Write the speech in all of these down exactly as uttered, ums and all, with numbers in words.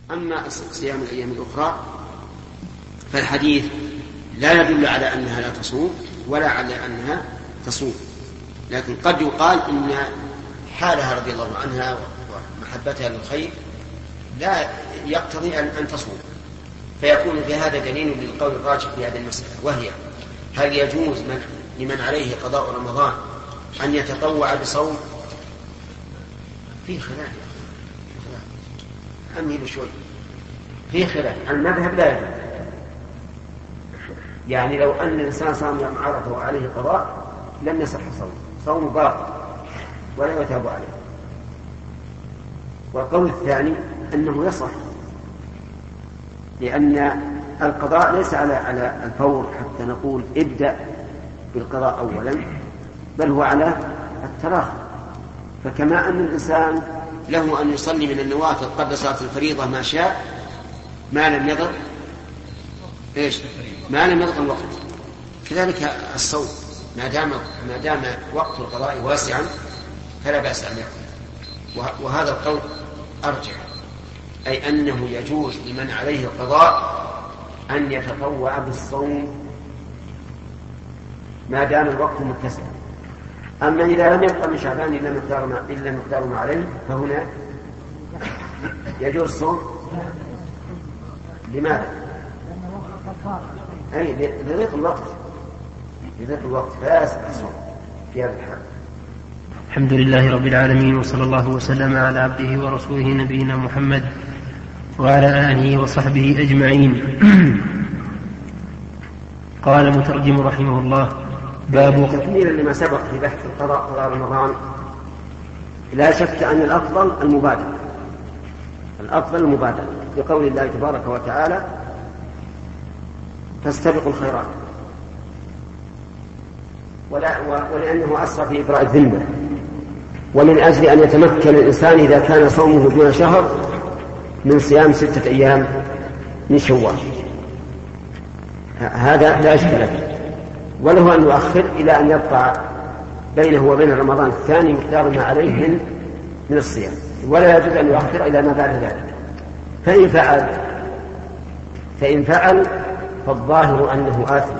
أما صيام الأيام الأخرى فالحديث لا يدل على أنها لا تصوم ولا على أنها تصوم، لكن قد يقال إن حالها رضي الله عنها ومحبتها للخير لا يقتضي أن تصوم، فيكون في هذا دليل للقول الراجح في هذه المسألة، وهي هل يجوز من لمن عليه قضاء رمضان أن يتطوع بصوم؟ في خلاف، أمهل شوي، في خلاف. المذهب لا يجوز، يعني لو أن الإنسان صام يوم عرفه وعليه قضاء لم يصح صوم، صوم باطل ولا يتاب عليه. والقول الثاني أنه يصح، لأن القضاء ليس على على الفور حتى نقول ابدأ بالقضاء أولا، بل هو على التراخي. فكما أن الإنسان له أن يصلي من النوافل قبل صلاة الفريضة ما شاء ما لم يضر إيش ما لم يضر الوقت، كذلك الصوم ما دام ما دام وقت القضاء واسعا فلا بأس أن يقضي. وهذا القول أرجح، أي أنه يجوز لمن عليه القضاء أن يتطوع بالصوم ما دام الوقت متسع. أما إذا لم يبقى من شعبان إلا مقدار ما, إلا مقدار ما عليه فهنا يجوز الصوم. لماذا؟ أي لضيق الوقت، لضيق الوقت فلا يصح الصوم في هذا الحال. الحمد لله رب العالمين، وصلى الله وسلم على عبده ورسوله نبينا محمد وعلى آله وصحبه أجمعين. قال المترجم رحمه الله: باب تكميلا لما سبق في بحث القضاء قضاء رمضان، لا شك أن الأفضل المبادرة، الأفضل المبادرة بقول الله تبارك وتعالى: فاستبقوا الخيرات، ولا ولأنه أسرع في إبراء الذمة، ومن أجل أن يتمكن الإنسان إذا كان صومه دون شهر من صيام ستة أيام من شوال، هذا لا إشكال فيه، وله أن يؤخر إلى أن يبقى بينه وبين رمضان الثاني مقدار ما عليه من من الصيام، ولا يجوز أن يؤخر إلى ما بعد ذلك. فإن فعل فإن فعل فالظاهر أنه آثم،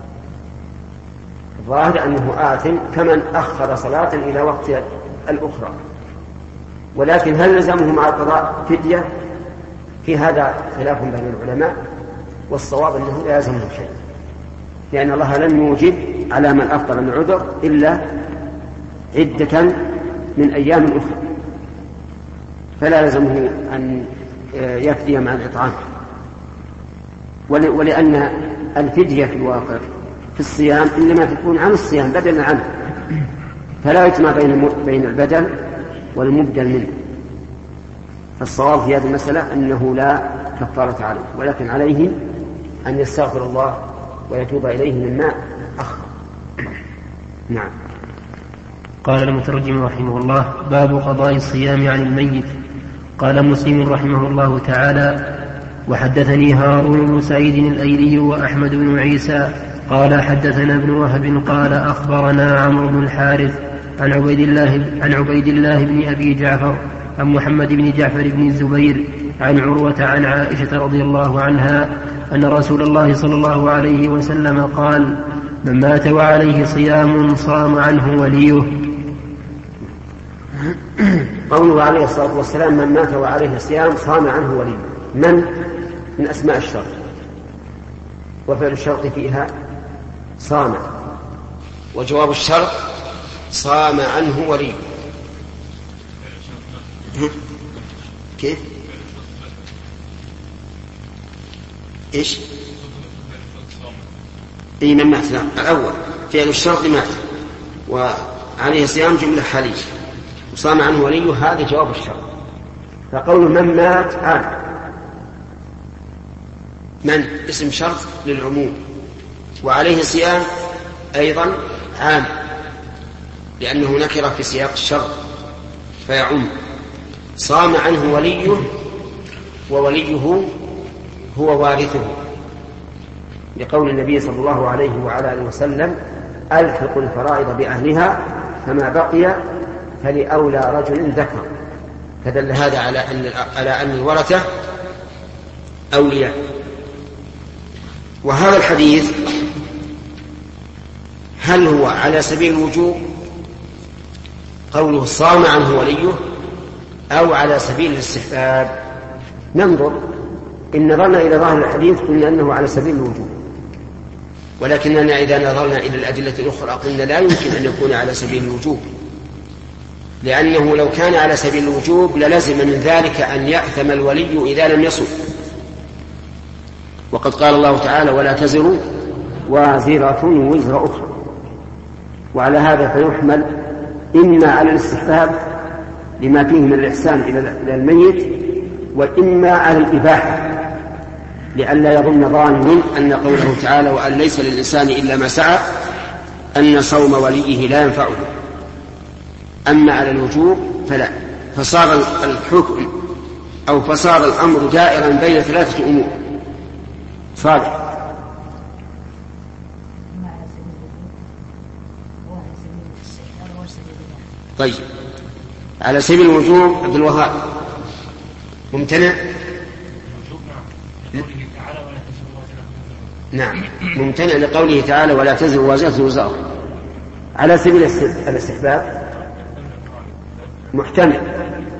الظاهر أنه آثم كمن أخر صلاة إلى وقت الأخرى. ولكن هل لزمه مع القضاء فدية؟ في هذا خلاف بين العلماء، والصواب أنه لا يلزمه شيء، لأن الله لم يوجب على من أفضل من عذر إلا عدة من أيام أخرى، فلا يلزمه أن يفدي مع الإطعام. ولأن الفدية في الواقع في الصيام إنما تكون عن الصيام بدلا عنه، فلا يجمع بين بين البدل والمبدل منه. فالصواب في هذه المسألة أنه لا كفارة عليه، ولكن عليه أن يستغفر الله ويتوب إليه مما أخر. نعم. قال المترجم رحمه الله: باب قضاء الصيام عن الميت. قال مسلم رحمه الله تعالى: وحدثني هارون بن سعيد الأيلي وأحمد بن عيسى قال حدثنا ابن وهب قال أخبرنا عمرو بن الحارث عن عبيد الله عن عبيد الله بن أبي جعفر عن محمد بن جعفر بن الزبير عن عروة عن عائشة رضي الله عنها أن رسول الله صلى الله عليه وسلم قال: من مات وعليه صيام صام عنه وليه. قوله عليه الصلاة والسلام: من مات وعليه صيام صام عنه وليه، من من أسماء الشرط، وفعل الشرط فيها صام، وجواب الشرط صام عنه وليه. كيف؟ إيش؟ إيه من مات؟ لا، الأول فعل الشرط مات وعليه صيام جملة حالية، وصام عنه وليه هذا جواب الشرط. فقول من مات عام، من اسم شرط للعموم، وعليه صيام أيضا عام لأنه نكر في سياق الشرط فيعم. صام عنه وليه، ووليه هو وارثه، لقول النبي صلى الله عليه وعلى آله وسلم: ألحق الفرائض بأهلها فما بقي فلأولى رجل ذكر. فدل هذا على أن على أن الورثة أولياء. وهذا الحديث هل هو على سبيل الوجوب قوله صام عنه وليه أو على سبيل الاستحباب؟ ننظر. إن نظرنا إلى ظاهر الحديث قلنا أنه على سبيل الوجوب، ولكننا إذا نظرنا إلى الأدلة الأخرى قلنا لا يمكن أن يكون على سبيل الوجوب، لأنه لو كان على سبيل الوجوب للزم من ذلك أن يأثم الولي إذا لم يصم. وقد قال الله تعالى ولا تزر وازرة وزر أخرى. وعلى هذا فيحمل إما على الاستحباب لما فيه من الإحسان إلى الميت، وإما على الإباحة لئلا يظن ظان أن قوله تعالى وأن ليس للإنسان إلا ما سعى أن صوم وليه لا ينفعه. أما على الوجوب فلا، فصار الحكم أو فصار الأمر دائرا بين ثلاثة أمور. صالح. طيب، على سبيل الوجوب عبد الوهاب ممتنع؟ نعم، ممتنع لقوله تعالى ولا تزر وازرة وزر أخرى. على سبيل الاستحباب محتمل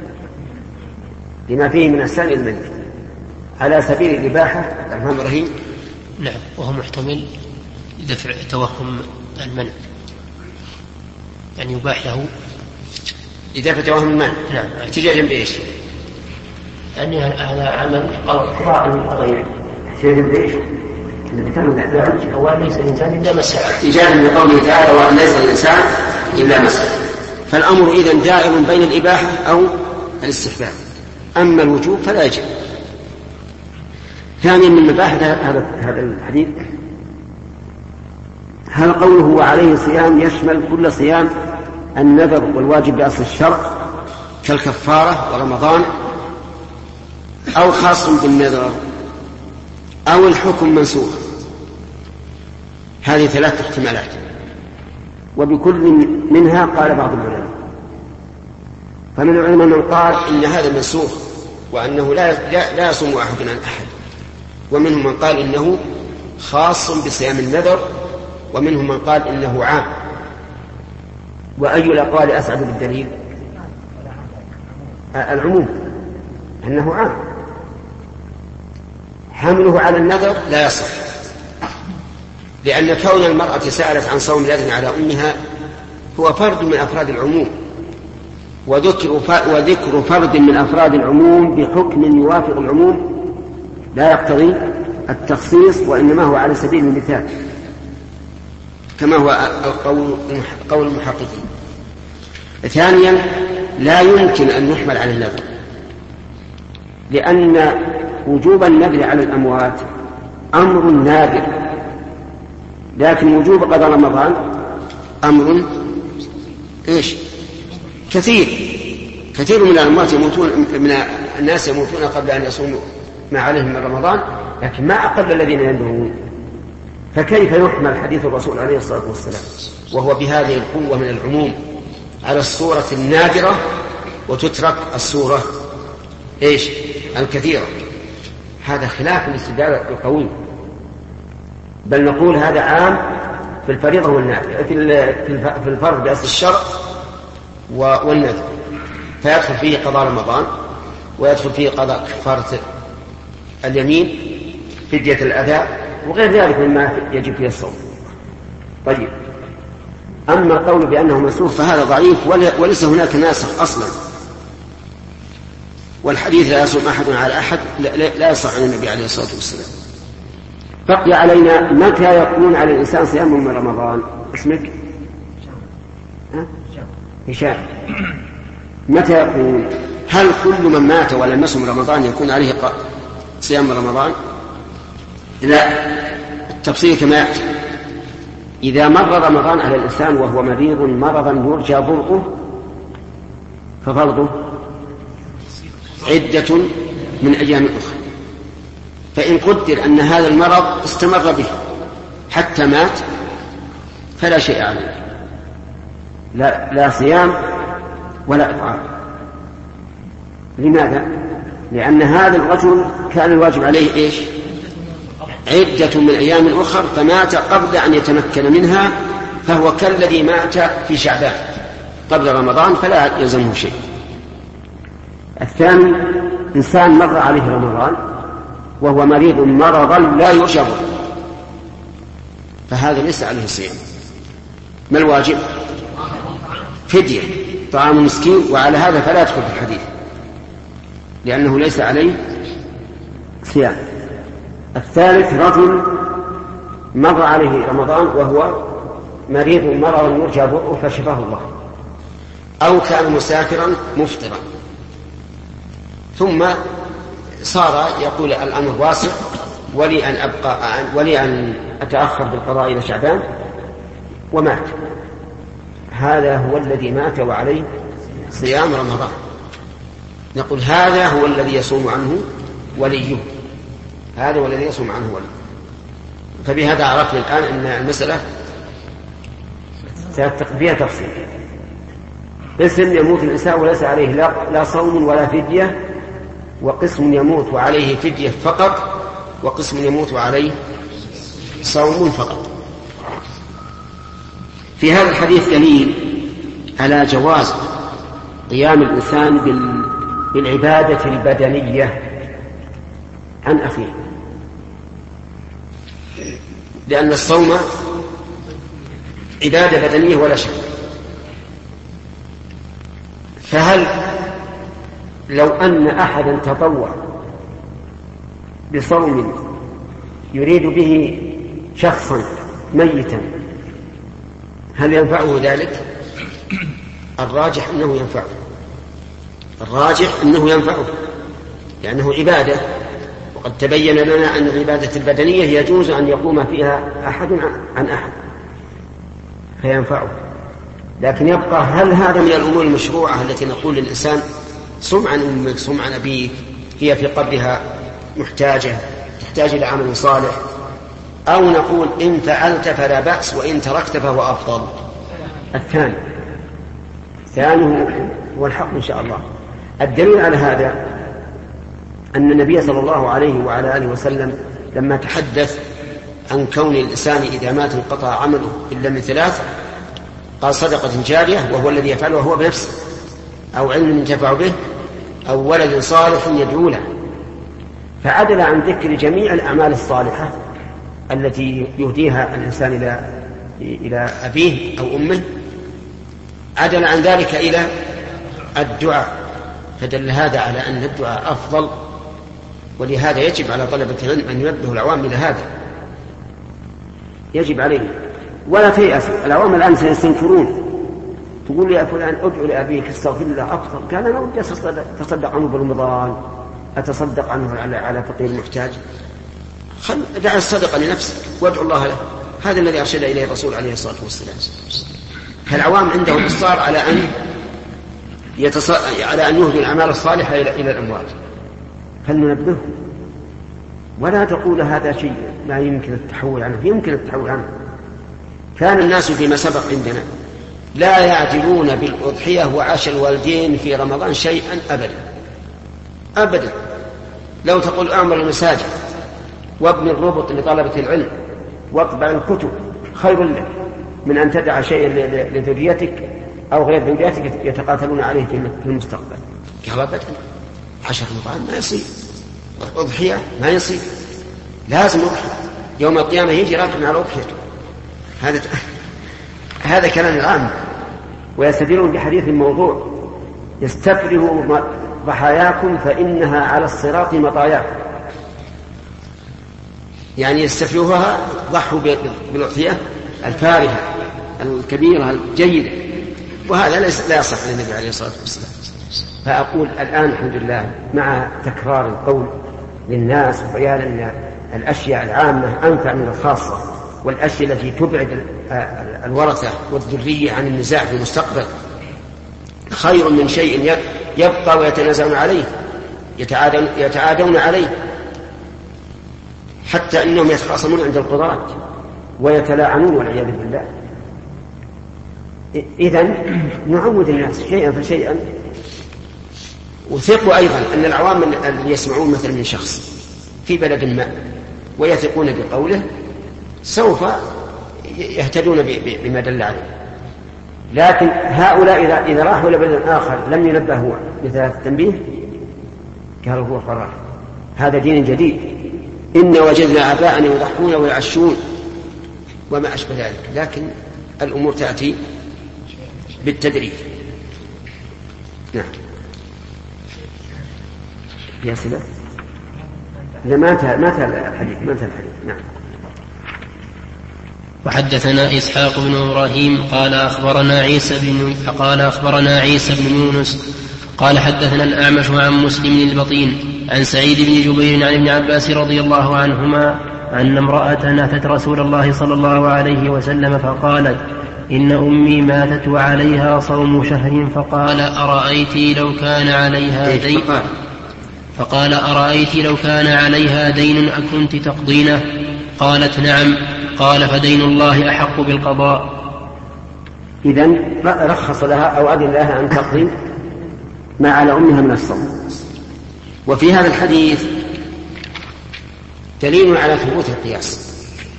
لما فيه من السائل الميت. على سبيل الإباحة الرحمن الرحيم نعم، وهو محتمل لدفع توهم المنع، يعني يباح له لدفع توهم المنع. نعم. احتجاجا بإيش؟ يعني هذا عمل قضاء غير احتجاجا بإيش؟ هو ليس الإنسان إلا ما سعى، احتجاجا بقوله تعالى وأن ليس الإنسان إلا ما سعى. فالأمر إذن دائر بين الإباحة أو الاستحباب. أما الوجوب فلا يجب. ثانيا من مباحث هذا الحديث هل قوله وعليه صيام يشمل كل صيام النذر والواجب بأصل الشرع كالكفارة ورمضان، أو خاص بالنذر، أو الحكم منسوخ؟ هذه ثلاث احتمالات، وبكل منها قال بعض العلماء. فمن العلماء من قال إن هذا منسوخ وأنه لا, لا, لا يصوم أحد عن أحد، ومنهم من قال إنه خاص بصيام النذر، ومنهم من قال إنه عام. وأي الأقوال أسعد بالدليل؟ العموم، أنه عام. حمله على النذر لا يصح، لأن كون المرأة سألت عن صوم الأذن على أمها هو فرد من أفراد العموم، وذكر فرد من أفراد العموم بحكم يوافق العموم لا يقتضي التخصيص، وإنما هو على سبيل المثال كما هو قول المحققين. ثانيا لا يمكن أن يحمل على النذر، لأن وجوب النذر على الأموات أمر نادر، لكن وجوب قضاء رمضان أمر إيش كثير. كثير من الأموات يموتون، من الناس يموتون قبل أن يصوموا ما عليهم من رمضان، لكن ما أقل الذين ينذرون. فكيف يحمل حديث الرسول عليه الصلاة والسلام وهو بهذه القوة من العموم على الصورة النادرة وتترك الصورة إيش الكثيرة؟ هذا خلاف الاستدلال القوي. بل نقول هذا عام في الفريضة والنافلة، في الفرض بأصل الشرع والنذر، فيدخل فيه قضاء رمضان، ويدخل فيه قضاء كفارة اليمين، فدية الأذى، وغير ذلك مما يجب فيه الصوم. طيب، أما القول بأنه منسوخ فهذا ضعيف، وليس هناك ناسخ أصلا، والحديث لا يصوم أحد على أحد لا يصح عن النبي عليه الصلاة والسلام. بقي علينا متى يكون على الإنسان صيام من رمضان؟ اسمك هشام. متى يكون؟ هل كل من مات ولم يصم رمضان يكون عليه صيام رمضان؟ لا، التفصيل كما يأتي. إذا مر رمضان على الإنسان وهو مريض مرضا يرجى برؤه ففرضه عدة من أيام أخرى. فإن قدر أن هذا المرض استمر به حتى مات فلا شيء عليه، لا, لا صيام ولا إطعام. لماذا؟ لأن هذا الرجل كان الواجب عليه إيش؟ عدة من أيام أخر، فمات قبل أن يتمكن منها، فهو كالذي مات في شعبان قبل رمضان فلا يلزمه شيء. الثاني إنسان مر عليه رمضان وهو مريض مرضا لا يعجب، فهذا ليس عليه صيام. ما الواجب؟ فدية طعام مسكين، وعلى هذا فلا يدخل في الحديث لأنه ليس عليه صيام. الثالث رجل مر عليه رمضان وهو مريض مرضا يرجى برؤه فشفاه الله، أو كان مسافرا مفطرا ثم صار يقول الأمر واسع ولي أن أبقى ولي أن أتأخر بالقضاء إلى شعبان ومات. هذا هو الذي مات وعليه صيام رمضان، نقول هذا هو الذي يصوم عنه وليه، هذا هو الذي يصوم عنه وليه. فبهذا عرفنا الآن أن المسألة فيها تفصيل. قسم يموت الإنسان وليس عليه لا, لا صوم ولا فدية، وقسم يموت وعليه فدية فقط، وقسم يموت وعليه صوم فقط. في هذا الحديث دليل على جواز قيام الإنسان بالعبادة البدنية عن أخيه، لأن الصوم عبادة بدنية ولا شك. فهل لو أن أحدا تطوع بصوم يريد به شخصا ميتا هل ينفعه ذلك؟ الراجح أنه ينفعه، الراجح أنه ينفعه لأنه عبادة، وقد تبين لنا أن العبادة البدنية يجوز أن يقوم فيها أحد عن أحد فينفعه. لكن يبقى هل هذا من الأمور المشروعة التي نقول للإنسان صم عن أمك صم عن أبيك، هي في قبلها محتاجة تحتاج إلى عمل صالح، أو نقول إن فعلت فلا بأس وإن تركت فهو أفضل؟ الثاني الثاني هو الحق إن شاء الله. الدليل على هذا أن النبي صلى الله عليه وعلى آله وسلم لما تحدث عن كون الإنسان إذا مات انقطع عمله إلا من ثلاث، قال صدقة جارية وهو الذي يفعله هو بنفسه، أو علم ينتفع به، أو ولد صالح يدعو له، فعدل عن ذكر جميع الأعمال الصالحة التي يهديها الإنسان إلى إلى أبيه أو أمه، عدل عن ذلك إلى الدعاء، فدل هذا على أن الدعاء أفضل. ولهذا يجب على طلبة العلم أن ينبهوا العوام إلى هذا، يجب عليهم ولا تيأسوا. العوام الآن سيستنكرون، تقول يا فلان ادعو لأبيك استغفر الله أفضل، كان أنا ودي أتصدق عنه برمضان، أتصدق عنه على على فقير محتاج، خل دع الصدقة لنفسك وادعو الله له. هذا الذي أرشد إليه الرسول عليه الصلاة والسلام. فالعوام عندهم إصرار على أن يتص... على أن يهدوا الأعمال الصالحة إلى إلى الأموات، فلننبههم ولا تقول هذا شيء ما يمكن التحول عنه، يمكن التحول عنه. كان الناس فيما سبق عندنا لا يعدلون بالأضحية وعاش الوالدين في رمضان شيئا أبدا أبدا. لو تقول أعمر المساجد وابن الربط لطلبة العلم واطبع الكتب خير لك من أن تدع شيئا لذريتك أو غير ذريتك يتقاتلون عليه في المستقبل. قال أبدا، عشر رمضان ما يصير، أضحية ما يصير، لازم أضحية، يوم القيامة يجي راكب على أضحيته. هذا هذا كلام العام. ويستدلون بحديث الموضوع يستفرغوا ضحاياكم فإنها على الصراط مطاياكم، يعني يستفرغوها، ضحوا بالأضحية الفارهة الكبيرة الجيدة، وهذا لا يصح للنبي عليه الصلاة والسلام. فأقول الآن الحمد لله مع تكرار القول للناس وبيان أن الأشياء العامة أنفع من الخاصة، والأشياء التي تبعد الورثة والذرية عن النزاع في المستقبل خير من شيء يبقى ويتنازعون عليه، يتعادون, يتعادون عليه، حتى إنهم يتخاصمون عند القضاة ويتلاعنون والعياذ بالله. إذن نعود الناس شيئا فشيئا وثقوا أيضا أن العوام اللي يسمعون مثلا من شخص في بلد ما ويثقون بقوله سوف يهتدون بما دل عليه. لكن هؤلاء إذا, إذا راحوا إلى بلد آخر لم ينبهوا لثلاث التنبيه قالوا هو فرار، هذا دين جديد، إن وجدنا آباءنا يضحون ويعشون وما أشبه ذلك. لكن الأمور تأتي بالتدريج. نعم. يا سلام، إذا ما انتهى ما انتهى الحديث ما انتهى الحديث. نعم. وحدثنا إسحاق بن إبراهيم قال أخبرنا عيسى بن قال أخبرنا عيسى بن يونس قال حدثنا الأعمش عن مسلم البطين عن سعيد بن جبير عن ابن عباس رضي الله عنهما أن امرأة أتت رسول الله صلى الله عليه وسلم فقالت إن أمي ماتت وعليها صوم شهر، فقال أرأيت لو كان عليها دين فقال أرأيت لو كان عليها دين أكنت تقضينه؟ قالت نعم. قال فدين الله أحق بالقضاء. إذن رخص لها أو أذن لها أن تقضي ما على أمها من الصوم. وفي هذا الحديث دليل على ثبوت القياس،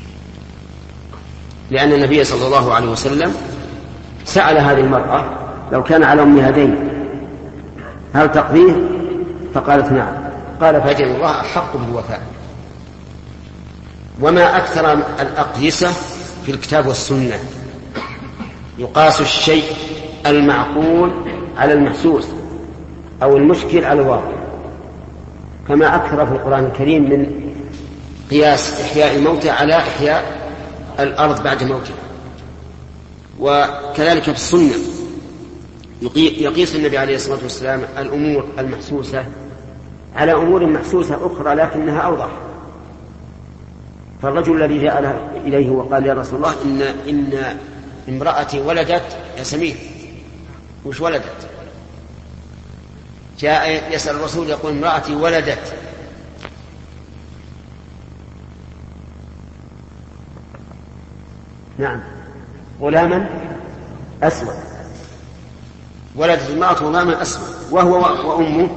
لأن النبي صلى الله عليه وسلم سأل هذه المرأة لو كان على أمها دين هل تقضيه؟ فقالت نعم. قال فدين الله أحق بالوفاء. وما أكثر الأقيسة في الكتاب والسنة، يقاس الشيء المعقول على المحسوس أو المشكل على الواقع، كما أكثر في القرآن الكريم من قياس إحياء الموتى على إحياء الأرض بعد موتها. وكذلك في السنة يقيس النبي عليه الصلاة والسلام الأمور المحسوسة على أمور محسوسة أخرى لكنها أوضح. فالرجل الذي جاء إليه وقال يا رسول الله إن, إن امرأتي ولدت يا سمير، وش ولدت؟ جاء يسأل الرسول يقول امرأتي ولدت، نعم، غلاما أسود، ولدت المرأة غلاما أسود وهو وأمه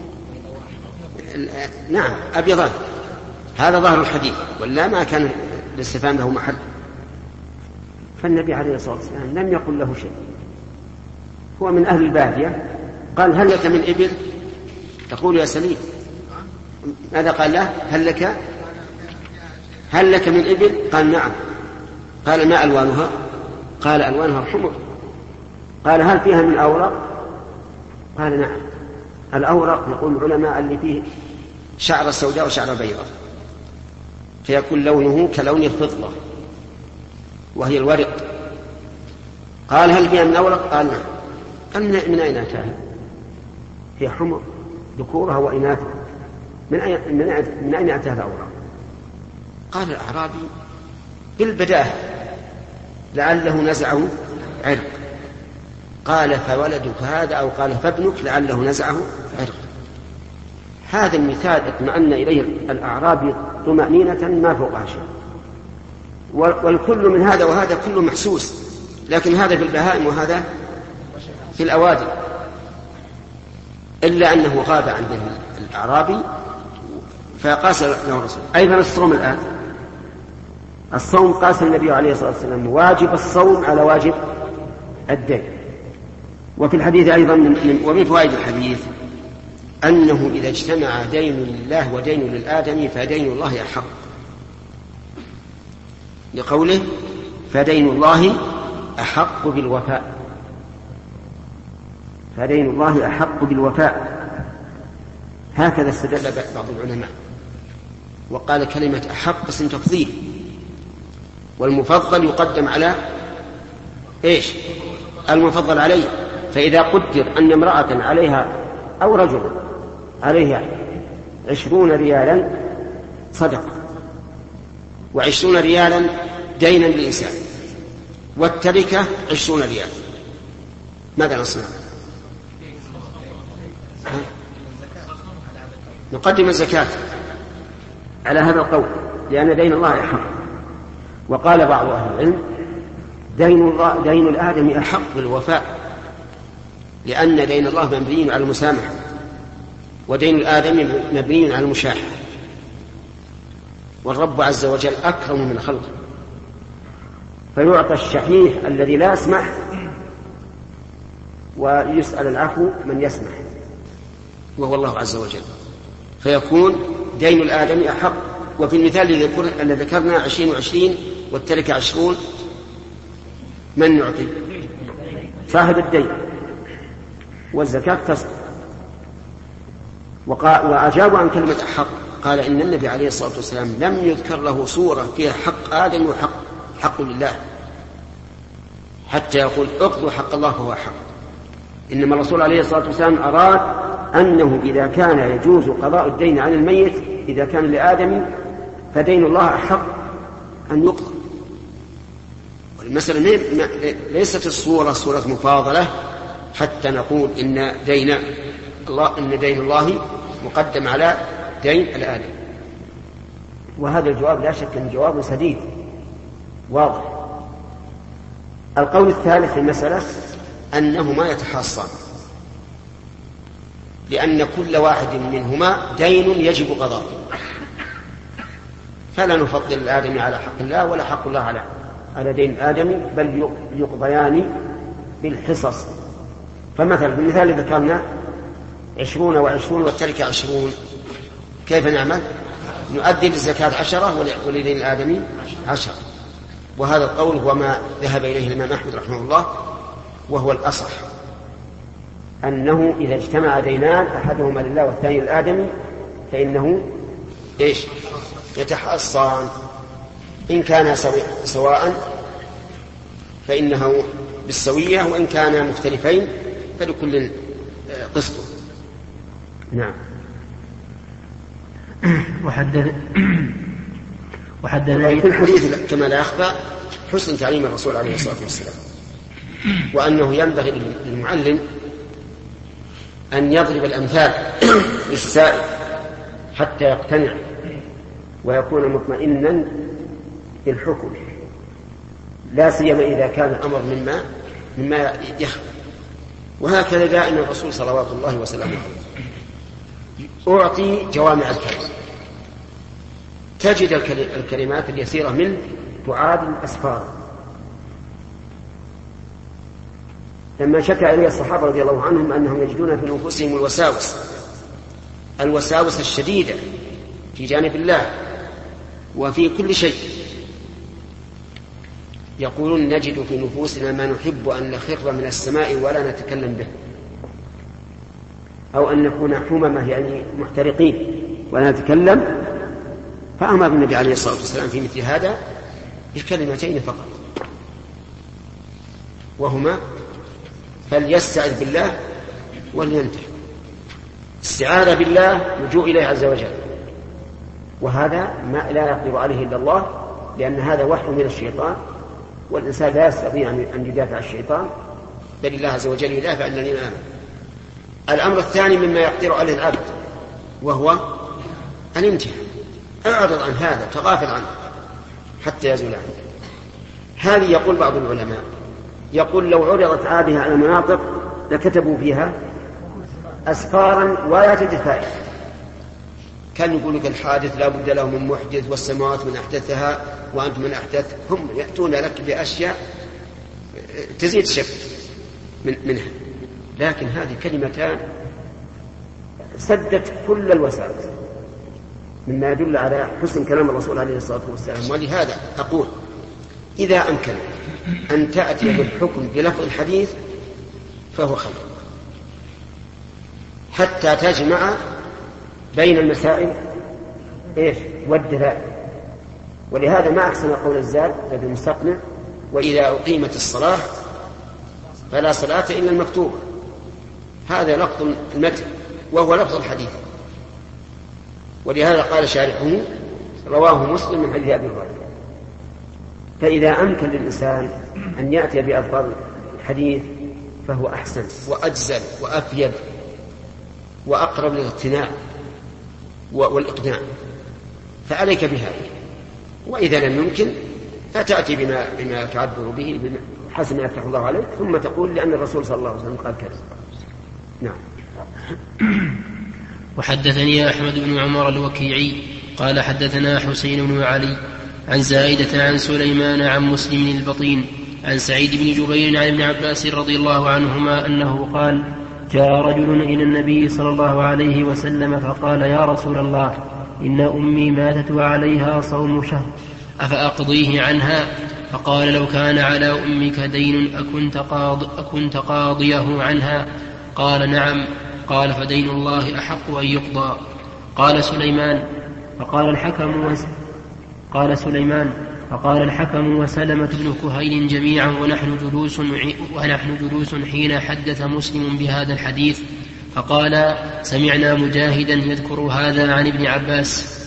نعم أبيضان. هذا ظاهر الحديث، ولا ما كان الاستفهام له محل. فالنبي عليه الصلاة والسلام لم يقل له شيء، هو من أهل البادية، قال هل لك من إبل؟ تقول يا سليم ماذا قال له؟ هل لك هل لك من إبل؟ قال نعم. قال ما ألوانها؟ قال ألوانها الحمر. قال هل فيها من أورق؟ قال نعم. الأورق يقول العلماء اللي فيه شعر السوداء وشعر بيضاء، فيكون لونه كلون الفضة وهي الورق. قال هل فيها من أورق؟ قال نعم. قال من أين أتاها؟ هي حمر ذكورها وإناثها، من أين من أين أتاها الأورق؟ قال الأعرابي بالبداهة لعله نزعه عرق. قال فولدك هذا أو قال فابنك لعله نزعه عرق. هذا المثال اطمأن إليه الأعرابي طمأنينة ما فوقها شيء. والكل من هذا وهذا كله محسوس، لكن هذا في البهائم وهذا في الأوادم، إلا أنه غاب عند الأعرابي فقاس له الرسول. أيضا الصوم الآن، الصوم قاس النبي عليه الصلاة والسلام واجب الصوم على واجب الدين. وفي الحديث أيضا من ومن فوائد الحديث أنه إذا اجتمع دين لله ودين للآدم فدين الله أحق، لقوله فدين الله أحق بالوفاء، فدين الله أحق بالوفاء. هكذا استدل بعض العلماء وقال كلمة أحق اسم تفضيل، والمفضل يقدم على إيش؟ المفضل عليه. فإذا قدر أن امرأة عليها أو رجل عليها عشرون ريالا صدقة، وعشرون ريالا دينا للإنسان، والتركة عشرون ريال، ماذا نصنع؟ نقدم الزكاة على هذا القول، لأن دين الله أحق. وقال بعض أهل العلم دين, الله دين الآدم أحق بالوفاء، لأن دين الله مبني على المسامحة، ودين الآدمي مبني على المشاحة، والرب عز وجل أكرم من خلقه، فيعطى الشحيح الذي لا يسمح ويسأل العفو من يسمح وهو الله عز وجل، فيكون دين الآدمي أحق. وفي المثال الذي ذكرنا عشرين وعشرين والتركة عشرون، من يعطي؟ صاحب الدين، والزكاة تسقط. وأجابوا عن كلمة أحق، قال إن النبي عليه الصلاة والسلام لم يذكر له صورة فيها حق آدم وحق حق لله حتى يقول اقضوا حق الله فهو حق. إنما الرسول عليه الصلاة والسلام أراد أنه إذا كان يجوز قضاء الدين عن الميت إذا كان لآدم فدين الله أحق أن يقضى. والمسألة ليست الصورة صورة مفاضلة حتى نقول إن دين الله إن دين الله مقدم على دين الآدم. وهذا الجواب لا شك أن جواب سديد واضح. القول الثالث في المسألة أنهما يتحاصان، لأن كل واحد منهما دين يجب قضاءه، فلا نفضل الآدمي على حق الله ولا حق الله على على دين الآدمي، بل يقضيان بالحصص. فمثلا بالمثال الذي ذكرنا عشرون وعشرون والتركة عشرون، كيف نعمل؟ نؤدي للزكاة عشرة ولدين الآدمي عشرة. وهذا القول هو ما ذهب إليه الإمام أحمد رحمه الله، وهو الأصح، أنه إذا اجتمع دينان أحدهما لله والثاني للآدمي فإنه إيش؟ يتحاصان. إن كان سواء فإنه بالسوية، وإن كان مختلفين فلكل قسط. نعم. وحدث وحدث في الحديث كما لا يخفى حسن تعليم الرسول عليه الصلاة والسلام، وأنه ينبغي للمعلم أن يضرب الأمثال للسائل حتى يقتنع ويكون مطمئنا بالحكم، لا سيما إذا كان الأمر مما مما يخفى. وهكذا دائما الرسول صلوات الله وسلامه عليه أعطي جوامع الكلم، تجد الكلمات اليسيرة منه تعادل الأسفار. لما شكى إليه الصحابة رضي الله عنهم أنهم يجدون في نفوسهم الوساوس الوساوس الشديدة في جانب الله وفي كل شيء، يقولون نجد في نفوسنا ما نحب أن نخر من السماء ولا نتكلم به، أو أن نكون حممة يعني محترقين ولا نتكلم. فأمر النبي عليه الصلاة والسلام في مثل هذا بكلمتين فقط، وهما فليستعذ بالله ولينتهي. استعاذ بالله لجوء إليه عز وجل، وهذا ما لا يقدر عليه إلا الله، لأن هذا وحي من الشيطان، والإنسان لا يستطيع أن يدافع الشيطان، بل الله عز وجل يدافع عن الذين آمنوا. الأمر الثاني مما يقدر عليه العبد وهو الانتهاء، اعرض عن هذا، تغافل عنه حتى يزول عنه. هذه يقول بعض العلماء، يقول لو عرضت عادها على المناطق لكتبوا فيها أسفارا ولا تجد فائدة. كان يقول لك الحادث لا بد له من محدث، والسماوات من أحدثها وأنت من أحدث. هم يأتون لك بأشياء تزيد الشك من منها، لكن هذه كلمتان سدت كل الوسائل، مما يدل على حسن كلام الرسول عليه الصلاة والسلام. ولهذا أقول إذا أمكن أن تأتي بالحكم بلفظ الحديث فهو خير، حتى تجمع بين المسائل إيش والدلائل. ولهذا ما أحسن قول الزاد الذي المستقنع: وإذا أقيمت الصلاة فلا صلاة إلا المكتوبة. هذا لفظ المتن وهو لفظ الحديث، ولهذا قال شارحه رواه مسلم من حديث أبي هريرة. فإذا أمكن للإنسان أن يأتي بألفاظ الحديث فهو أحسن وأجزل وأفيد وأقرب للاقتناع والإقناع، فعليك بهذا. وإذا لم يمكن فتأتي بما, بما تعبر به حسب ما يفتح الله عليك، ثم تقول لأن الرسول صلى الله عليه وسلم قال كذا. نعم. وحدثني أحمد بن عمر الوكيعي قال حدثنا حسين بن علي عن زائدة عن سليمان عن مسلم البطين عن سعيد بن جبير عن ابن عباس رضي الله عنهما أنه قال جاء رجل إلى النبي صلى الله عليه وسلم فقال يا رسول الله إن أمي ماتت وعليها صوم شهر أفأقضيه عنها؟ فقال لو كان على أمك دين أكنت, قاض أكنت قاضيه عنها؟ قال نعم. قال فدين الله أحق أن يقضى. قال سليمان فقال الحكم وس... قال سليمان فقال الحكم وسلمة بن كهيل جميعا ونحن جلوس, ونحن جلوس حين حدث مسلم بهذا الحديث فقال سمعنا مجاهدا يذكر هذا عن ابن عباس.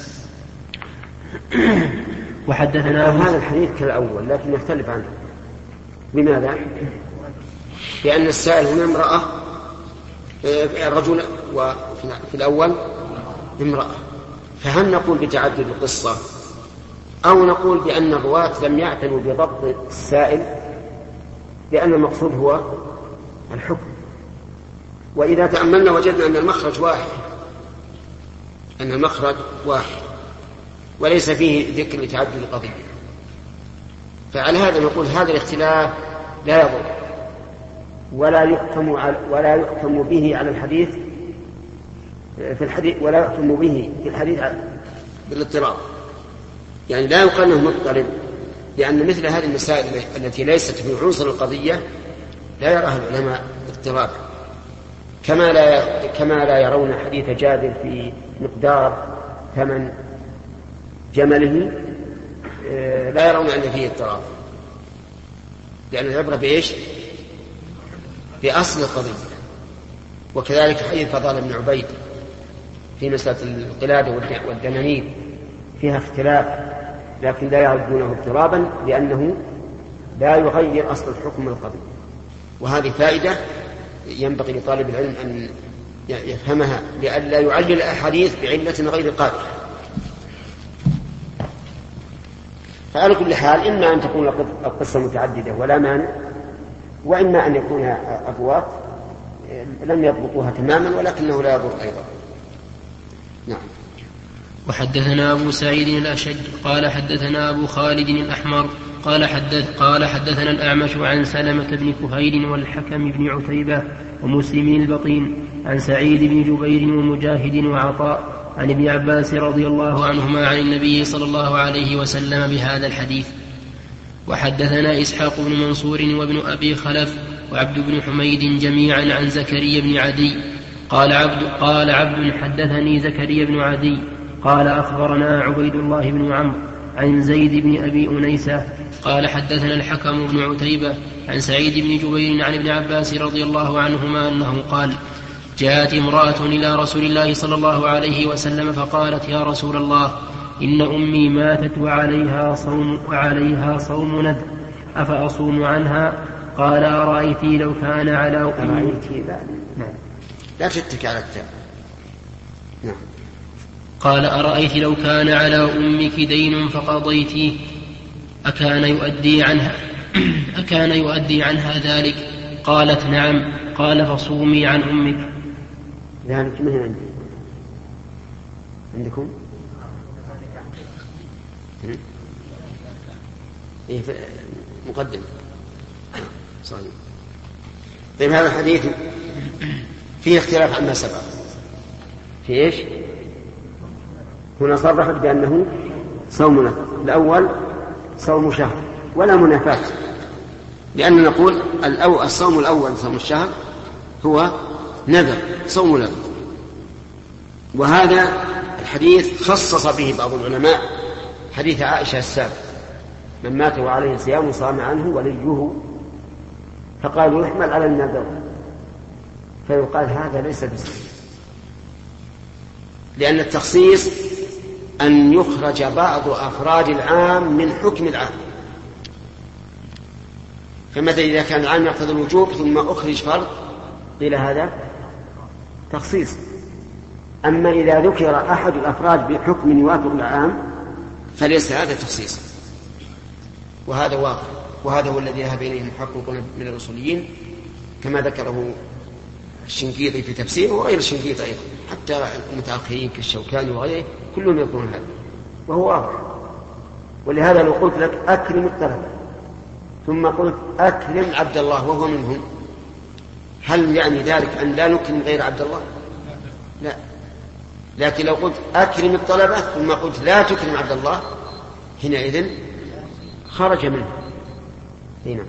وحدثنا هذا الحديث كالأول لكن يختلف عنه. لماذا؟ لأن السائل هنا امرأة رجل وفي الأول امرأة، فهل نقول بتعدد القصة أو نقول بأن الرواة لم يعتنوا بضبط السائل لأن المقصود هو الحكم؟ وإذا تأملنا وجدنا أن المخرج واحد أن المخرج واحد وليس فيه ذكر لتعدد القضية، فعلى هذا نقول هذا الاختلاف لا يضر ولا يحكم ولا يحكم به على الحديث في الحديث ولا يحكم به في الحديث بالاضطراب، يعني لا يقال انه مضطرب، لأن مثل هذه المسائل التي ليست في عنصر القضية لا يراها العلماء اضطرابا، كما لا كما لا يرون حديث جابر في مقدار ثمن جمله لا يرون أن فيه اضطراب، لأن العبرة بإيش؟ بأصل القضية. وكذلك حديث فضال بن عبيد في مسألة القلادة والدنانير فيها اختلاف لكن لا يعدونه اضطرابا لأنه لا يغير أصل الحكم من القضية. وهذه فائدة ينبغي لطالب العلم أن يفهمها لئلا يعلل الأحاديث بعلة غير قادرة. فعلى كل حال إما أن تكون القصة متعددة ولا مانع، وإما أن يكون أبوات لم يضبطوها تماما ولكنه لا يضر أيضا. نعم. وحدثنا أبو سعيد الأشج قال حدثنا أبو خالد الأحمر قال, حدث قال حدثنا الأعمش عن سلمة بن كهيل والحكم بن عتيبة ومسلم البطين عن سعيد بن جبير ومجاهد وعطاء عن ابن عباس رضي الله عنهما عن النبي صلى الله عليه وسلم بهذا الحديث. وحدثنا إسحاق بن منصور وابن أبي خلف وعبد بن حميد جميعا عن زكريا بن عدي قال عبد, قال عبد حدثني زكريا بن عدي قال أخبرنا عبيد الله بن عمرو عن زيد بن أبي أنيسة قال حدثنا الحكم بن عتيبة عن سعيد بن جبير عن ابن عباس رضي الله عنهما أنه قال جاءت امرأة إلى رسول الله صلى الله عليه وسلم فقالت يا رسول الله إن أمي ماتت وعليها صوم, وعليها صوم ندر أفأصوم عنها؟ قال أرأيتي لو كان على أمي لا, لا تتك على التاء. نعم. قال أرأيت لو كان على أمك دين فقضيتيه أكان يؤدي عنها أكان يؤدي عنها ذلك؟ قالت نعم. قال فصومي عن أمك. ذلك من عندي عندكم إيه مقدم صحيح. طيب هذا الحديث فيه اختلاف عما سبق في إيش؟ هنا صرحت بأنه صوم نذر، الأول صوم شهر ولا منافاة، لأن نقول الصوم الأول صوم الشهر هو نذر صوم نذر، وهذا الحديث خصص به بعض العلماء حديث عائشة السابق من مات وعليه صيام صام عنه وليه، فقالوا يحمل على النذر فيقال هذا ليس بصحيح، لأن التخصيص أن يخرج بعض أفراد العام من حكم العام، فمثلا إذا كان العام يقتضي الوجوب ثم أخرج فرد قيل هذا تخصيص. أما إذا ذكر أحد الأفراد بحكم يوافق العام فليس هذا تخصيص، وهذا واقع، وهذا هو الذي ذهب إليه المحققون من الأصوليين كما ذكره الشنقيطي في تفسيره وغير الشنقيطي أيضا. حتى المتأخرين كالشوكاني وغيره كلهم يذكرون هذا وهو واضح. ولهذا لو قلت لك أكرم الطلبة ثم قلت أكرم عبد الله وهو منهم، هل يعني ذلك أن لا نكرم غير عبد الله؟ لا. لكن لو قلت أكرم الطلبة ثم قلت لا تكرم عبد الله حينئذ خرج منه. هنا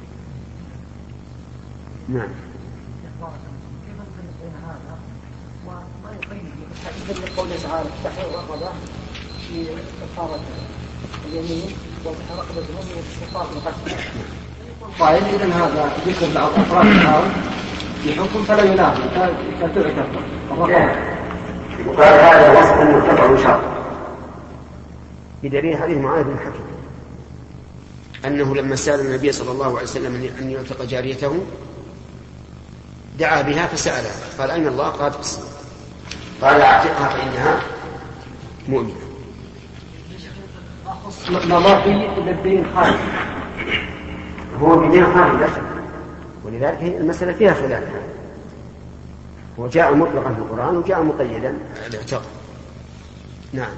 نعم. قوله تعالى تحرير رقبة في كفارة اليمين وتحرقبة اليمين واستغفار القتل. قائل إذن هذا ذكر بعض أفراد الحرام بحكم فلا يلاحظ فتعتبر. وقال هذا وصف مرتفع شرط بدليل حديث معاذ بن حكيم أنه لما سأل النبي صلى الله عليه وسلم أن يعتق جاريته دعا بها فسألها قال أين الله؟ قال في السماء. قال أعتقها فإنها مؤمنة. ما في إلا الدين خالد، هو بدين خالد لا شك، ولذلك المسألة فيها خلاف. هو جاء مطلقا في القرآن وجاء مقيدا الاعتقاد. نعم.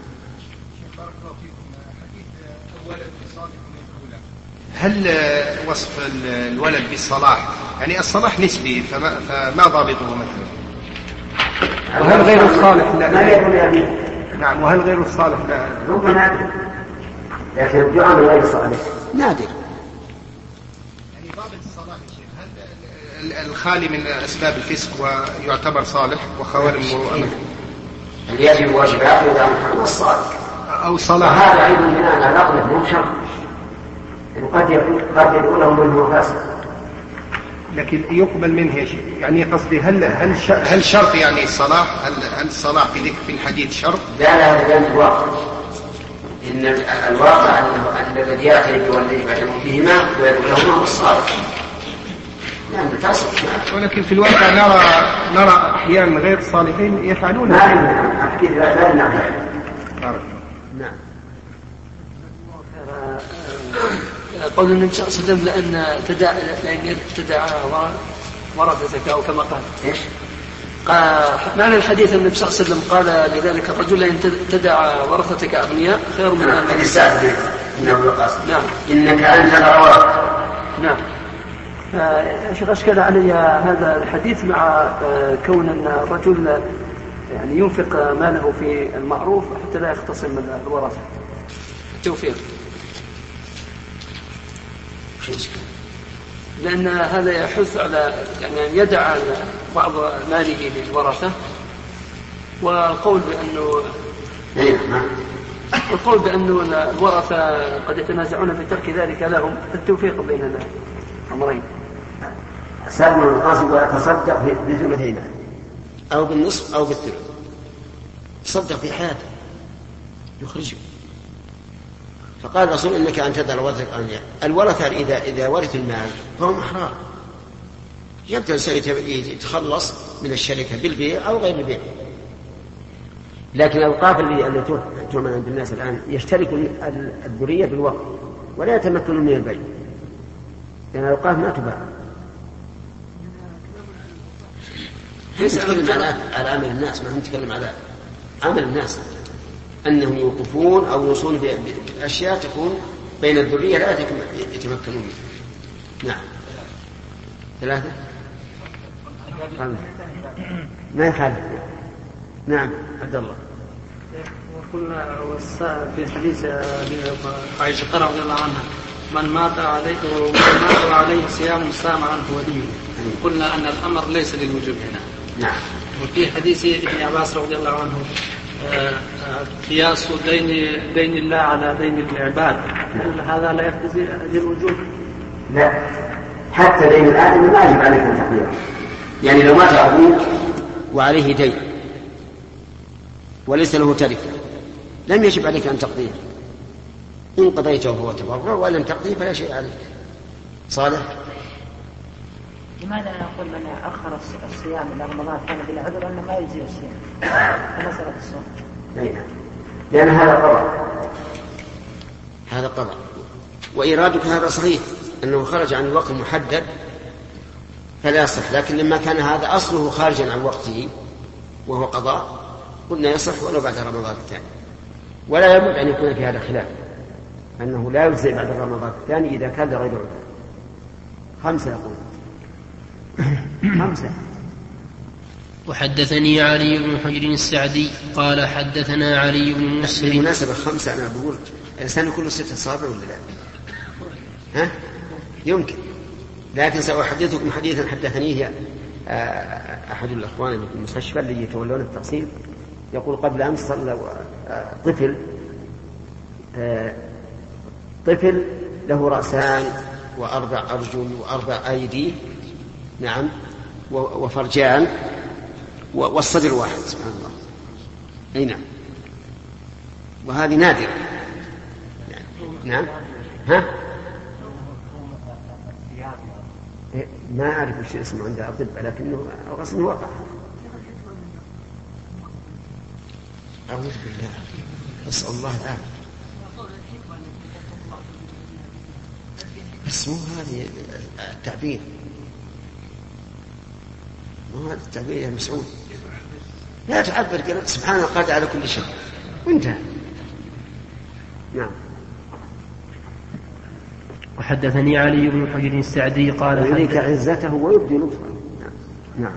هل وصف الولد بالصلاح يعني الصلاح نسبي فما, فما ضابطه مثلا؟ وهل غير الصالح لا؟ نعم. وهل غير الصالح لا؟ رب نادر، لكن الدعاء من غير الصالح نادر. يعني ضابط الصلاح هل الخالي من أسباب الفسق ويعتبر صالح وخوارم المروءة اللي يجب واجبات ويدعم الصالح أو صلاح؟ هذا عيب بناء على نقله مو شرط، قد يكون قد يقوله من هو فاسد لكن يقبل منه يا شيخ. يعني قصدي هل هل هل شرط يعني الصلاح؟ هل هل الصلاح في ذكر في الحديث شرط؟ لا لا هذا الواقع. إن الواقع أنه أن الذي يأتي بالذي يعلم بهما ويقول لهما هو الصالح. نعم بتصف. ولكن في الواقع نرى نرى أحيانا غير صالحين يفعلون. نعم أكيد لا نعم. نعم. قول النبي صلى الله عليه وسلم لأن تدعى لأن تدعى ورثتك أو كما قال. إيش؟ معنى الحديث النبي صلى الله عليه وسلم قال لذلك الرجل لأن تدعى ورثتك أغنياء خير من أن يستأذن. نعم. إنك أنت الأورث. نعم. يا شيخ أشكل علي هذا الحديث مع كون أن الرجل يعني ينفق ماله في المعروف حتى لا يختصم الورثة. التوفيق. لأن هذا يحث على يعني أن يدع بعض ماله للورثة، والقول بأنه القول بأنه الورثة قد يتنازعون في ترك ذلك لهم التوفيق بين الأمرين. سلم القاصد ويتصدق بثلثين أو بالنصف أو بالثلث، يتصدق في حياته يخرجه. فقال الرسول إنك أن تذر ورثتك أغنياء. الورثة إذا إذا ورثوا المال فهم أحرار، يبدأ يتخلص من الشركة بالبيع أو غير البيع. لكن الأوقاف اللي تعمل عند الناس الآن يشترك الذرية بالوقف ولا يتمكنون من البيع، لأن الأوقاف ما تباع. نتكلم على على عمل الناس، ما نتكلم على عمل الناس أنهم يوقفون أو يوصون بأشياء تكون بين الذرية لا يتمكنون منها. نعم. ثلاثة ما يخالف. نعم عبد الله. وقلنا في حديث عائشة رضي الله عنها من مات عليه من مات عليه صيام صام عنه وليه، قلنا أن الأمر ليس للوجوب هنا. نعم. وفي حديث ابن عباس رضي الله عنه قياس دين دين الله على دين العباد، هذا لا يقتضي للوجوب؟ لا، حتى دين الآدم ما يجب عليك أن تقضيه. يعني لو مات أبوك وعليه دين وليس له تركة لم يجب عليك أن تقضيه. إن قضيته فهو تبرع ولم تقضيه فلا شيء عليك. صالح. لماذا نقول من أخر الصيام إلى رمضان كان بلا عذر أنه ما يجزي الصيام كمسألة الصوم؟ لأن هذا قضاء، هذا قضاء، وإرادك هذا صحيح أنه خرج عن الوقت المحدد فلا يصح. لكن لما كان هذا أصله خارجا عن وقته وهو قضاء قلنا يصح ولو بعد رمضان الثاني. ولا يبد أن يكون في هذا خلاف أنه لا يجزئ بعد رمضان الثاني إذا كان لغير عذر. خمسة يقول خمسة. وحدثني علي بن حجر السعدي قال حدثنا علي بن مسلم. بالمناسبة خمسة أنا بقول الإنسان كله ستة أصابع ولا لا؟ ها؟ يمكن، لكن سأحدثكم حديثا حدثنيه أحد الأخوان في المستشفى اللي يتولون التقسيم. يقول قبل أمس صلى طفل طفل له رأسان وأربع أرجل وأربع أيدي، نعم، وفرجان والصدر واحد، سبحان الله. أي نعم، وهذه نادرة. نعم. ها؟ ما أعرف وش اسمه عند الأطباء، لكنه غصن وقع. أعوذ بالله، أسأل الله العافية. اسمه هذه التعبير، مو هذا التعبير يا مسعود. لا تعبر سبحان الله قادر على كل شيء وانتهى. نعم. وحدثني علي بن حجر السعدي قال يريك عزته ويبدي لطفه. نعم.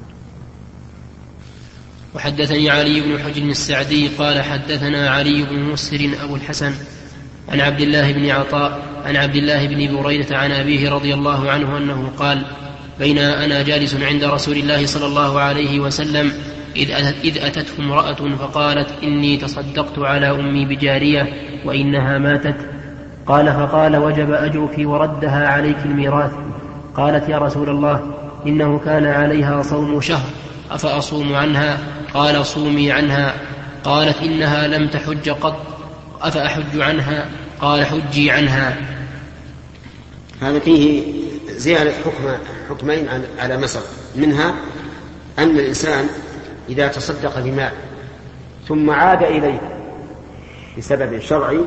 وحدثني علي بن حجر السعدي قال حدثنا علي بن مسر أبو الحسن عن عبد الله بن عطاء عن عبد الله بن بريدة عن أبيه رضي الله عنه أنه قال بين أنا جالس عند رسول الله صلى الله عليه وسلم إذ أتته امرأة فقالت إني تصدقت على أمي بجارية وإنها ماتت. قال فقال وجب أجرك وردها عليك الميراث. قالت يا رسول الله إنه كان عليها صوم شهر أفأصوم عنها؟ قال صومي عنها. قالت إنها لم تحج قط أفأحج عنها؟ قال حجي عنها. هذا فيه زيادة حكم حكمين على مصر، منها أن الإنسان إذا تصدق بمال ثم عاد إليه بسبب شرعي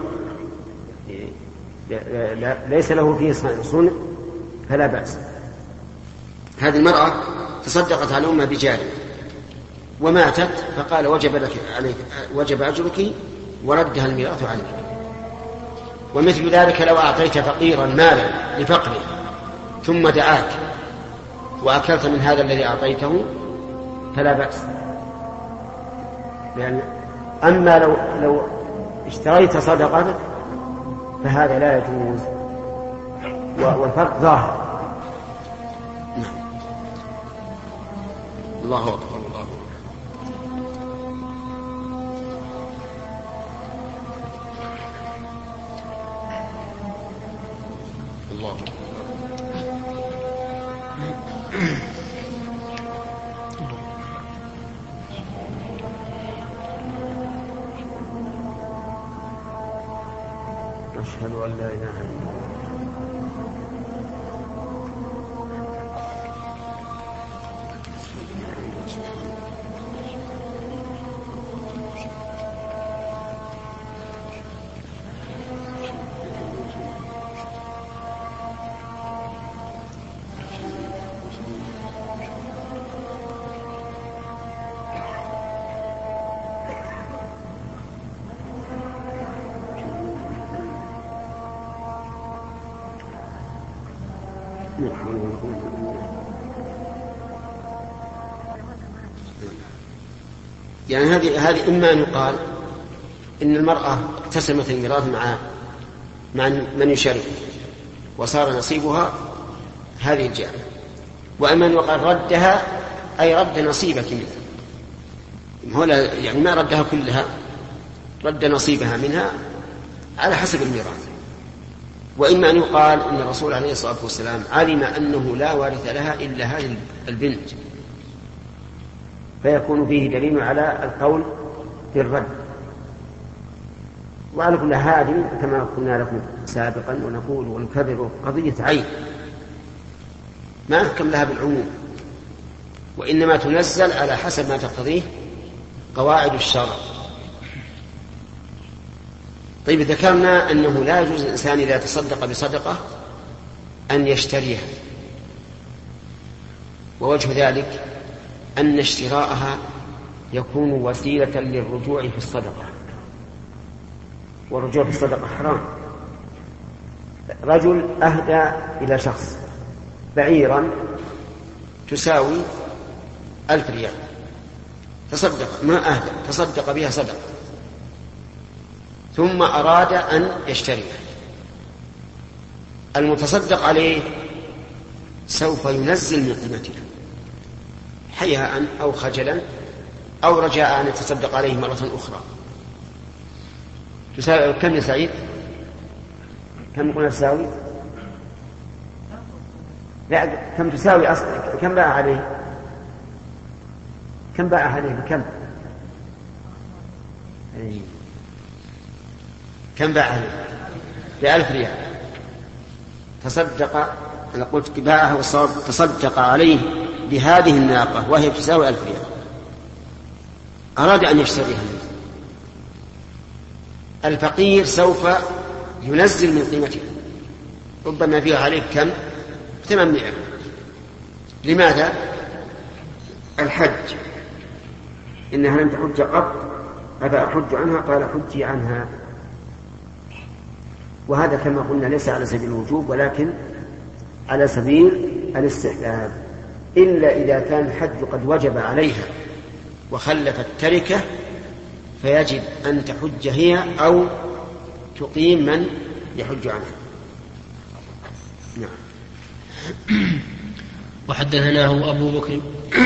ليس له فيه صنع فلا بأس. هذه المرأة تصدقت على أمها بجارية وماتت، فقال وجب لك عليك وجب أجرك وردها الميراث عليك. ومثل ذلك لو أعطيت فقيرا مالا لفقره ثم دعاك وأكلت من هذا الذي أعطيته فلا بأس. لأن أما لو لو اشتريت صدقتك فهذا لا يجوز، والفرق ظاهر. الله أكبر. الله أكبر. الله أكبر. أشهد أن لا إله إلا الله. يعني هذه هذه إما أن يقال إن المرأة اقتسمت الميراث مع مع من يشارك وصار نصيبها هذه الجارية، وأما أن يقال ردها أي رد نصيبك منها، هو يعني ما ردها كلها، رد نصيبها منها على حسب الميراث. وإما أن يقال إن الرسول عليه الصلاة والسلام علم أنه لا وارث لها إلا هذه البنت، فيكون فيه دليل على القول في الرد. وعلى كل هذه كما قلنا لكم سابقا ونقول ونكرر قضية عين ما نحكم لها بالعموم، وإنما تنزل على حسب ما تقتضيه قواعد الشرع. طيب ذكرنا أنه لا يجوز الإنسان إذا تصدق بصدقة أن يشتريها، ووجه ذلك أن اشتراءها يكون وسيلة للرجوع في الصدقة، والرجوع في الصدقة حرام. رجل أهدى إلى شخص بعيرا تساوي ألف ريال، تصدق ما أهدى تصدق بها صدقة، ثم أراد أن يشتريها. المتصدق عليه سوف ينزل من قيمتها حياء أو خجلا أو رجاء أن يتصدق عليه مرة أخرى. تساوي كم يا سعيد؟ كم قلنا تساوي؟ لا، كم تساوي أصلا؟ كم باع عليه؟ كم باع عليه بكم؟ أي. كم باع عليه؟ بألف ريال. تصدق، أنا قلت باعه والصواب تصدق عليه بهذه الناقة وهي تساوي ألف ريال، أراد أن يشتريها. الفقير سوف ينزل من قيمتها، ربما فيها عليه كم؟ ثمانمائة. لماذا؟ الحج، إنها لم تحج قط، أبى أحج عنها، قال حجي عنها. وهذا كما قلنا ليس على سبيل الوجوب ولكن على سبيل الاستحباب، إلا إذا كان الحج قد وجب عليها وخلفت تركة فيجب أن تحج هي أو تقيم من يحج عنها. نعم. وحدثناه أبو بكر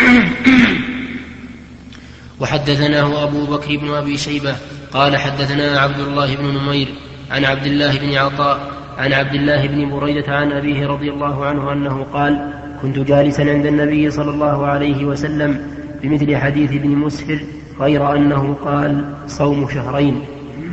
وحدثناه أبو بكر بن أبي شيبة قال حدثنا عبد الله بن نمير عن عبد الله بن عطاء عن عبد الله بن بريدة عن أبيه رضي الله عنه أنه قال: كنت جالسا عند النبي صلى الله عليه وسلم بمثل حديث ابن مسفر، غير أنه قال: صوم شهرين.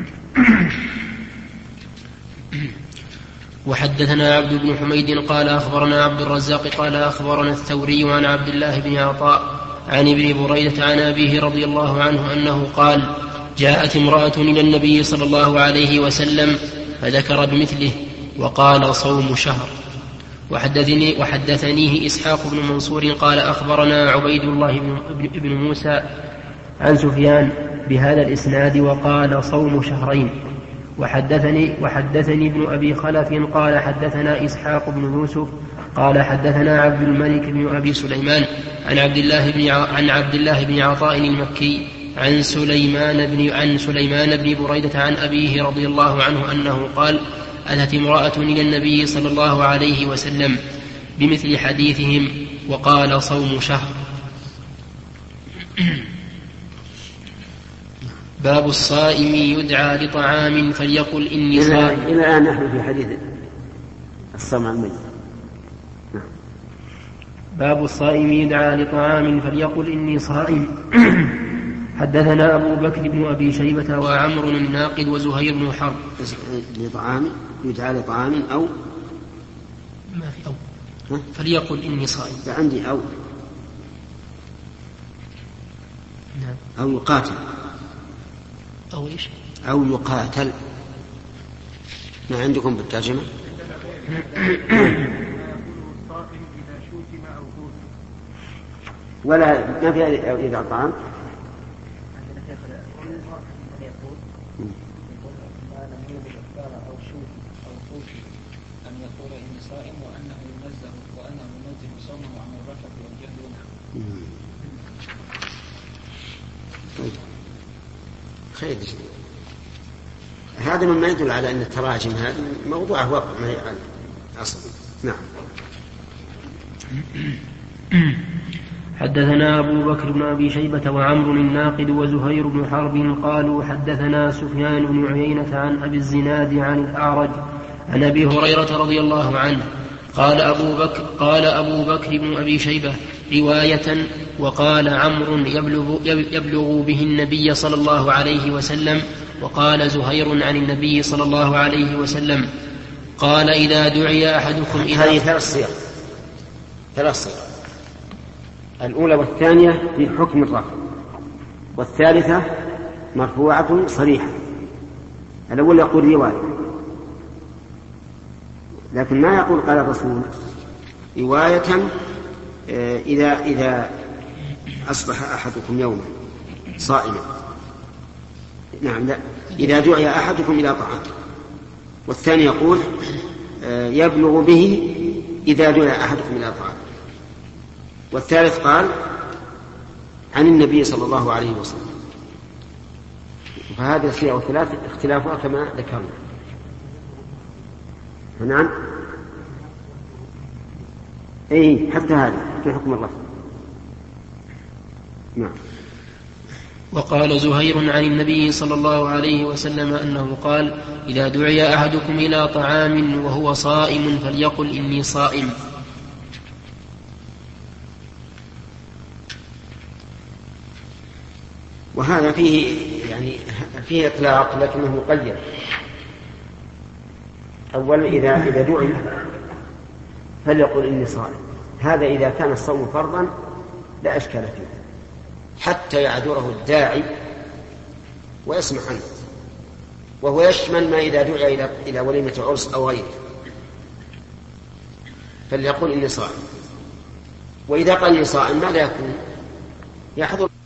وحدثنا عبد بن حميد قال أخبرنا عبد الرزاق قال أخبرنا الثوري عن عبد الله بن عطاء عن ابن بريدة عن أبيه رضي الله عنه أنه قال: جاءت امرأة إلى النبي صلى الله عليه وسلم فذكر بمثله وقال: صوم شهر. وحدثني وحدثنيه إسحاق بن منصور قال أخبرنا عبيد الله بن موسى عن سفيان بهذا الإسناد وقال: صوم شهرين. وحدثني, وحدثني ابن أبي خلف قال حدثنا إسحاق بن يوسف قال حدثنا عبد الملك بن أبي سليمان عن عبد الله بن عن عبد الله بن عطاء المكي عن سليمان بن عن سليمان بن بريدة عن أبيه رضي الله عنه أنه قال: أتت امرأة إلى النبي صلى الله عليه وسلم بمثل حديثهم وقال: صوم شهر. باب الصائم يدعى لطعام فليقل إني صائم. إلى الآن نحن في حديث الصوم عن الميت. باب الصائم يدعى لطعام فليقل إني صائم. حدثنا أبو بكر بن أبي شيبة وعمر الناقد وزهير بن حرب. لطعام يدعى لطعام أو ما في أو فليقل إني صائم. عندي أو نعم. أو يقاتل أو إيش؟ أو يقاتل. ما عندكم بالترجمة؟ ولا ما في إذا طعام. خير. هذا مما يدل على أن التراجم هذا موضوعه واقع ما هي أصلا. نعم. حدثنا أبو بكر بن أبي شيبة وعمر الناقد وزهير بن حرب قالوا حدثنا سفيان بن عيينة عن أبي الزناد عن الأعرج عن أبي هريرة رضي الله عنه قال أبو بكر, قال أبو بكر بن أبي شيبة رواية وقال عمرو يبلغ, يبلغ به النبي صلى الله عليه وسلم وقال زهير عن النبي صلى الله عليه وسلم قال إذا دعي أحدكم إلى. هذه ثلاث صيغ ثلاث صيغ الأولى والثانية في حكم الرفع، والثالثة مرفوعة صريحة. الأول يقول رواية، لكن ما يقول قال الرسول. رواية إذا إذا أصبح أحدكم يوما صائما. نعم لا، إذا دعي أحدكم إلى طعام. والثاني يقول يبلغ به إذا دعي أحدكم إلى طعام. والثالث قال عن النبي صلى الله عليه وسلم. فهذه الصيغ الثلاث اختلافها كما ذكرنا. نعم اي حتى هذا في حكم الرفع. نعم. وقال زهير عن النبي صلى الله عليه وسلم أنه قال إذا دعي أحدكم إلى طعام وهو صائم فليقل إني صائم. وهذا فيه يعني فيه إطلاق لكنه مقيد. أولا إذا إذا دعي فليقل إني صائم، هذا إذا كان الصوم فرضا لا أشكال فيه حتى يعذره الداعي ويسمح عنه، وهو يشمل ما إذا دعي إلى إلى وليمة عرس أو غيره فليقل إني صائم. وإذا قال إني صائم ماذا يكون؟ يحضر